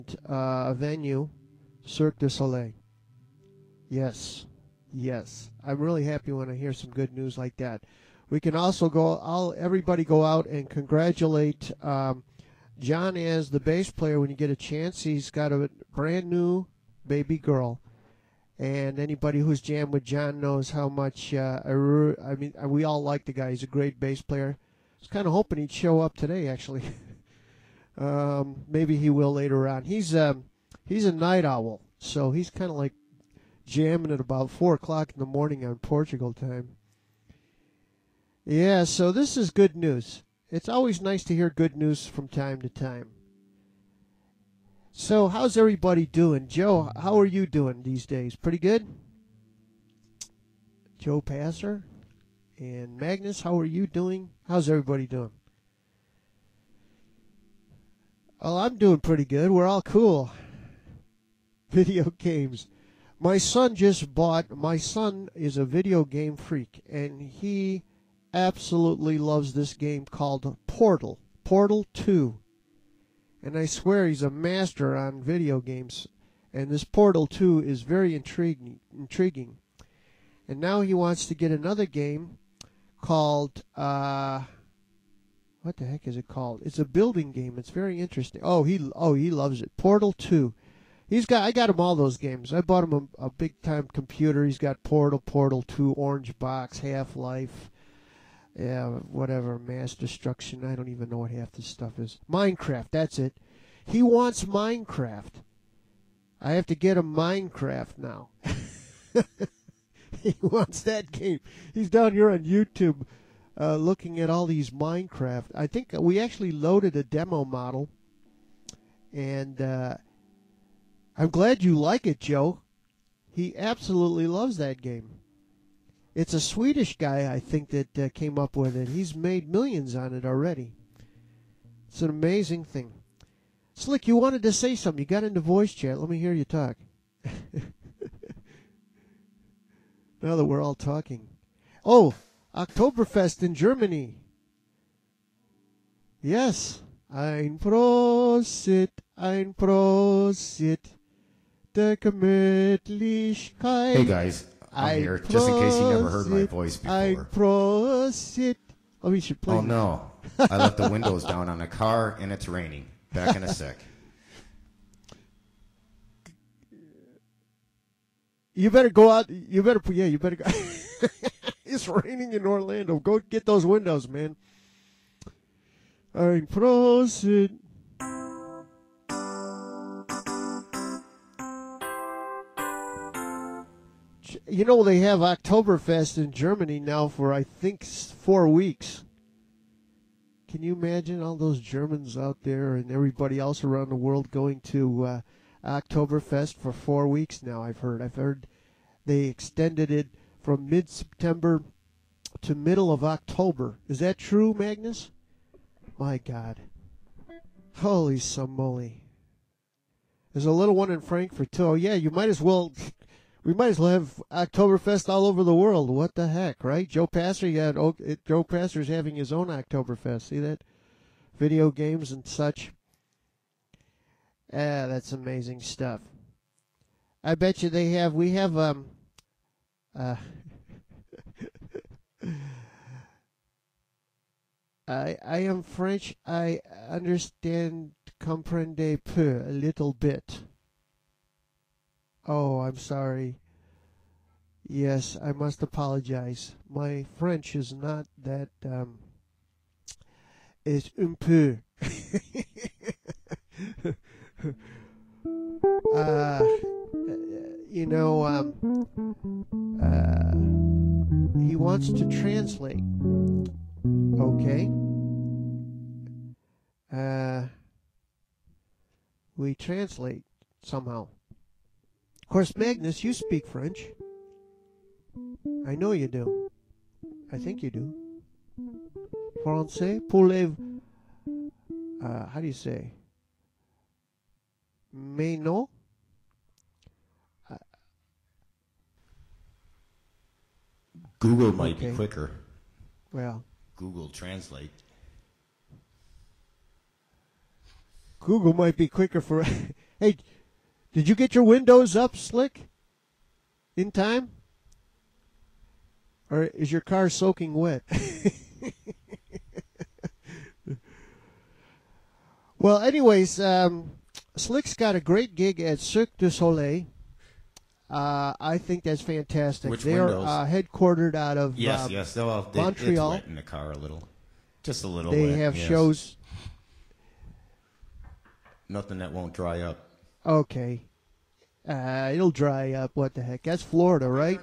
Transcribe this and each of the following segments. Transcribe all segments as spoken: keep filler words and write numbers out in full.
uh, venue, Cirque du Soleil. Yes, yes. I'm really happy when I hear some good news like that. We can also go, I'll, everybody go out and congratulate um, John as the bass player when you get a chance. He's got a brand new baby girl. And anybody who's jammed with John knows how much, uh, I, re- I mean, we all like the guy. He's a great bass player. I was kind of hoping he'd show up today, actually. um, maybe he will later on. He's, um, he's a night owl, so he's kind of like jamming at about four o'clock in the morning on Portugal time. Yeah, so this is good news. It's always nice to hear good news from time to time. So how's everybody doing? Joe, how are you doing these days? Pretty good? Joe Passer and Magnus, how are you doing? How's everybody doing? Oh, I'm doing pretty good. We're all cool. Video games. My son just bought, my son is a video game freak, and he absolutely loves this game called Portal. Portal two. And I swear he's a master on video games. And this Portal two is very intriguing. intriguing. And now he wants to get another game called, uh, what the heck is it called? It's a building game. It's very interesting. Oh, he oh he loves it. Portal two. He's got I got him all those games. I bought him a, a big time computer. He's got Portal, Portal two, Orange Box, Half-Life. Yeah, whatever, Mass Destruction. I don't even know what half this stuff is. Minecraft, that's it. He wants Minecraft. I have to get him Minecraft now. He wants that game. He's down here on YouTube uh, looking at all these Minecraft. I think we actually loaded a demo model. And uh, I'm glad you like it, Joe. He absolutely loves that game. It's a Swedish guy, I think, that uh, came up with it. He's made millions on it already. It's an amazing thing. Slick, you wanted to say something. You got into voice chat. Let me hear you talk. Now that we're all talking. Oh, Oktoberfest in Germany. Yes. Ein Prosit, ein Prosit, der Gemütlichkeit. Hey guys. I'm here, just in case you never heard my voice before. I prosit. Oh, we should play. Oh, no. I left the windows down on the car, and it's raining. Back in a sec. You better go out. You better, yeah, you better go. It's raining in Orlando. Go get those windows, man. Ein Prosit. You know, they have Oktoberfest in Germany now for, I think, four weeks. Can you imagine all those Germans out there and everybody else around the world going to uh, Oktoberfest for four weeks now, I've heard. I've heard they extended it from mid-September to middle of October. Is that true, Magnus? My God. Holy samoli. There's a little one in Frankfurt, too. Oh, yeah, you might as well... We might as well have Oktoberfest all over the world. What the heck, right? Joe Passer, yeah, Joe Passer's having his own Oktoberfest. See that? Video games and such. Ah, that's amazing stuff. I bet you they have, we have, um, uh, I, I am French. I understand, comprendre peu, a little bit. Oh, I'm sorry. Yes, I must apologize. My French is not that, um, it's un peu. uh, you know, um, uh, he wants to translate. Okay. Uh, we translate somehow. Of course, Magnus, you speak French. I know you do. I think you do. Français pour les... Uh, how do you say? Mais non? Uh, Google might okay. be quicker. Well. Google Translate. Google might be quicker for... Hey, did you get your windows up, Slick? In time? Or is your car soaking wet? Well, anyways, um, Slick's got a great gig at Cirque du Soleil. Uh, I think that's fantastic. Which They're windows? uh, headquartered out of Yes, um, yes. Well, they, Montreal. It's wet in the car a little. Just a little They wet, have yes. shows. Nothing that won't dry up. Okay. Uh, it'll dry up. What the heck? That's Florida, right?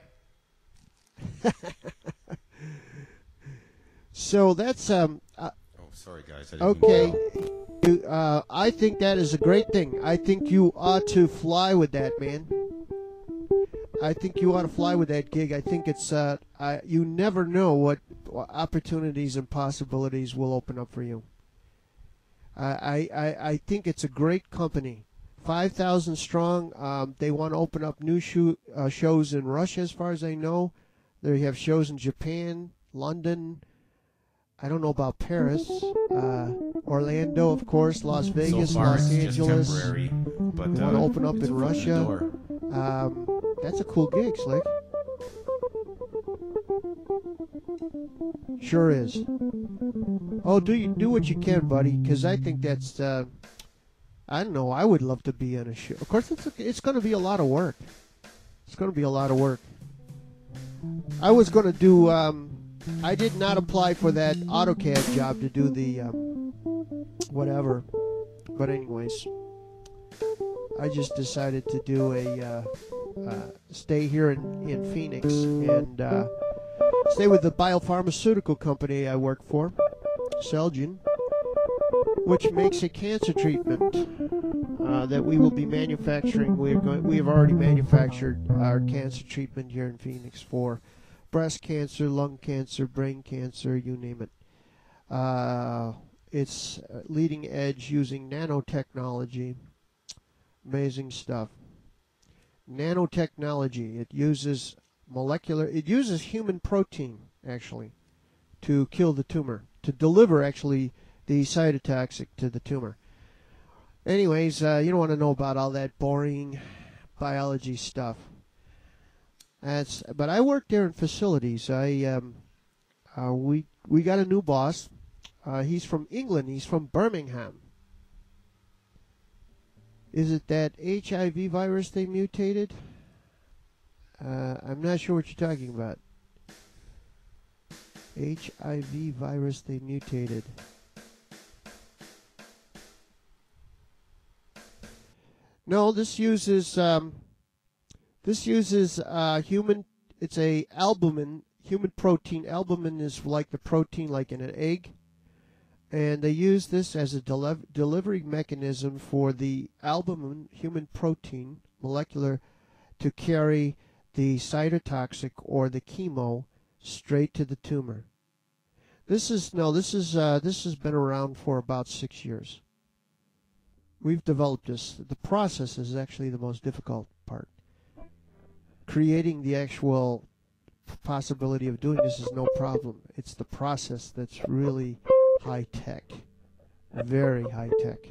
So that's um. Uh, Oh, sorry, guys. I didn't okay. know. You, uh, I think that is a great thing. I think you ought to fly with that, man. I think you ought to fly with that gig. I think it's uh, I, you never know what opportunities and possibilities will open up for you. I I, I think it's a great company. five thousand strong. Um, they want to open up new show, uh, shows in Russia, as far as I know. They have shows in Japan, London. I don't know about Paris. Uh, Orlando, of course, Las Vegas, so far, Los it's Angeles. just temporary. But They uh, want to open up it's in open the Russia. door. Um, that's a cool gig, Slick. Sure is. Oh, do you do what you can, buddy? Because I think that's. Uh, I don't know. I would love to be on a show. Of course, it's it's going to be a lot of work. It's going to be a lot of work. I was going to do. Um, I did not apply for that AutoCAD job to do the um, whatever. But anyways, I just decided to do a uh, uh, stay here in in Phoenix and uh, stay with the biopharmaceutical company I work for, Celgene, which makes a cancer treatment uh, that we will be manufacturing. We're going. We have already manufactured our cancer treatment here in Phoenix for breast cancer, lung cancer, brain cancer, you name it. Uh, it's leading edge using nanotechnology. Amazing stuff. Nanotechnology. It uses molecular. It uses human protein actually to kill the tumor, to deliver actually the cytotoxic to the tumor. Anyways, uh, you don't want to know about all that boring biology stuff. That's. But I work there in facilities. I um, uh, we we got a new boss. Uh, he's from England. He's from Birmingham. Is it that H I V virus they mutated? Uh, I'm not sure what you're talking about. H I V virus they mutated. No, this uses um, this uses uh, human. It's a albumin, human protein. Albumin is like the protein, like in an egg, and they use this as a deli- delivery mechanism for the albumin, human protein, molecular, to carry the cytotoxic or the chemo straight to the tumor. This is no. This is uh, this has been around for about six years. We've developed this. The process is actually the most difficult part. Creating the actual possibility of doing this is no problem. It's the process that's really high tech, very high tech,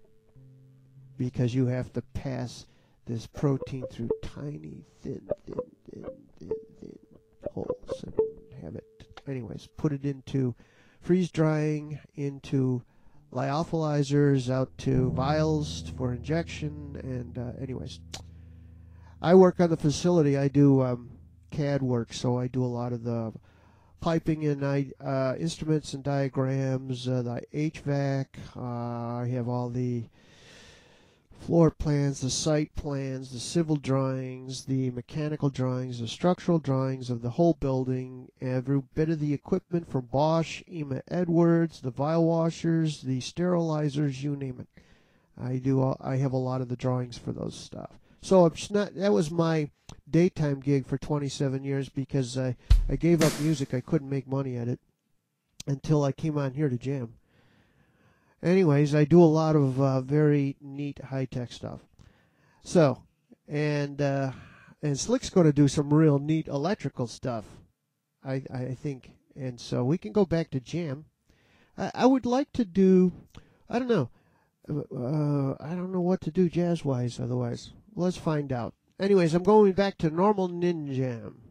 because you have to pass this protein through tiny, thin, thin, thin, thin, thin holes and have it. Anyways, put it into freeze drying, into lyophilizers, out to vials for injection, and uh, anyways, I work on the facility. I do um, C A D work, so I do a lot of the piping and I, uh, instruments and diagrams, uh, the H V A C. Uh, I have all the floor plans, the site plans, the civil drawings, the mechanical drawings, the structural drawings of the whole building, every bit of the equipment from Bosch, E M A Edwards, the vial washers, the sterilizers, you name it. I do. All, I have a lot of the drawings for those stuff. So it's not. That was my daytime gig for twenty-seven years because I I gave up music. I couldn't make money at it until I came on here to jam. Anyways, I do a lot of uh, very neat high-tech stuff. So, and uh, and Slick's going to do some real neat electrical stuff, I I think. And so we can go back to jam. I, I would like to do, I don't know, uh, I don't know what to do jazz-wise otherwise. Let's find out. Anyways, I'm going back to normal Ninjam.